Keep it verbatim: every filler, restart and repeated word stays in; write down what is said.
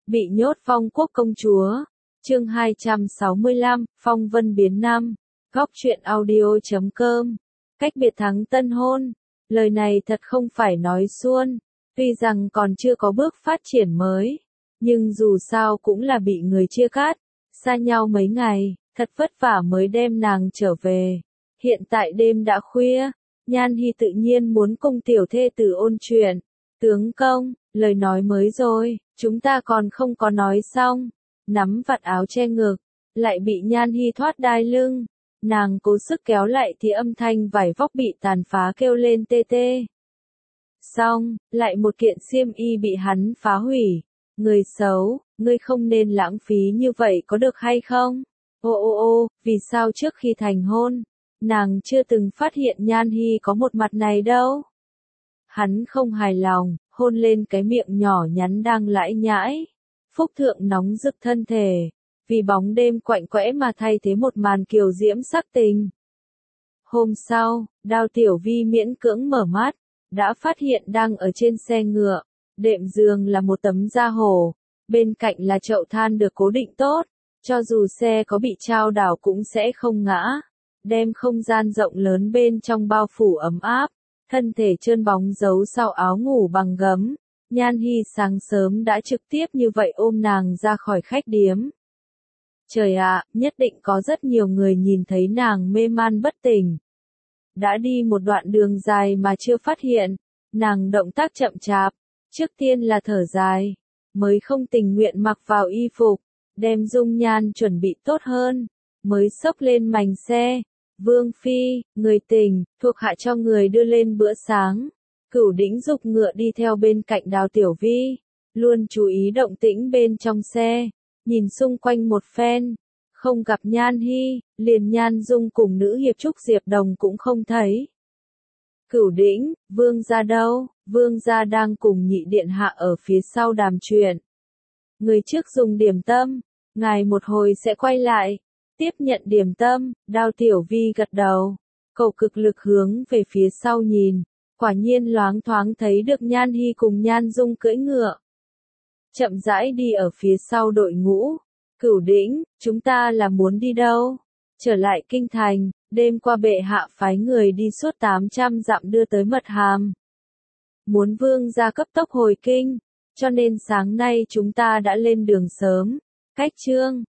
Bị nhốt Phong Quốc công chúa. Chương hai trăm sáu mươi lăm, Phong vân biến năm. Góc truyện audio chấm com. Cách biệt thắng tân hôn. Lời này thật không phải nói suông. Tuy rằng còn chưa có bước phát triển mới, nhưng dù sao cũng là bị người chia cắt. Xa nhau mấy ngày, thật vất vả mới đem nàng trở về. Hiện tại đêm đã khuya, Nhan Hi tự nhiên muốn cùng tiểu thê tử ôn chuyện. Tướng công, lời nói mới rồi, chúng ta còn không có nói xong. Nắm vạt áo che ngực, lại bị Nhan Hi thoát đai lưng. Nàng cố sức kéo lại thì âm thanh vải vóc bị tàn phá kêu lên tê tê. Xong, lại một kiện xiêm y bị hắn phá hủy. Người xấu, ngươi không nên lãng phí như vậy có được hay không? Ô ô ô, vì sao trước khi thành hôn, nàng chưa từng phát hiện Nhan Hi có một mặt này đâu? Hắn không hài lòng, hôn lên cái miệng nhỏ nhắn đang lãi nhãi. Phúc thượng nóng rực thân thể, vì bóng đêm quạnh quẽ mà thay thế một màn kiều diễm sắc tình. Hôm sau, Đao Tiểu Vi miễn cưỡng mở mắt, đã phát hiện đang ở trên xe ngựa. Đệm giường là một tấm da hổ, bên cạnh là chậu than được cố định tốt, cho dù xe có bị chao đảo cũng sẽ không ngã. Đem không gian rộng lớn bên trong bao phủ ấm áp, thân thể trơn bóng giấu sau áo ngủ bằng gấm. Nhan Hi sáng sớm đã trực tiếp như vậy ôm nàng ra khỏi khách điếm. Trời ạ, nhất định có rất nhiều người nhìn thấy nàng mê man bất tỉnh. Đã đi một đoạn đường dài mà chưa phát hiện, nàng động tác chậm chạp, trước tiên là thở dài, mới không tình nguyện mặc vào y phục, đem dung nhan chuẩn bị tốt hơn, mới xốc lên mành xe. Vương phi, người tình, thuộc hạ cho người đưa lên bữa sáng. Cửu Đĩnh dục ngựa đi theo bên cạnh Đao Tiểu Vi, luôn chú ý động tĩnh bên trong xe, nhìn xung quanh một phen, không gặp Nhan Hi, liền Nhan Dung cùng nữ hiệp Trúc Diệp Đồng cũng không thấy. Cửu Đĩnh, vương gia đâu? Vương gia đang cùng nhị điện hạ ở phía sau đàm chuyện. Người trước dùng điểm tâm, ngài một hồi sẽ quay lại. Tiếp nhận điểm tâm, Đao Tiểu Vi gật đầu, cậu cực lực hướng về phía sau nhìn. Quả nhiên loáng thoáng thấy được Nhan Hi cùng Nhan Dung cưỡi ngựa. Chậm rãi đi ở phía sau đội ngũ. Cửu Đĩnh, chúng ta là muốn đi đâu? Trở lại kinh thành, đêm qua bệ hạ phái người đi suốt tám trăm dặm đưa tới mật hàm. Muốn vương gia cấp tốc hồi kinh, cho nên sáng nay chúng ta đã lên đường sớm. Cách chương,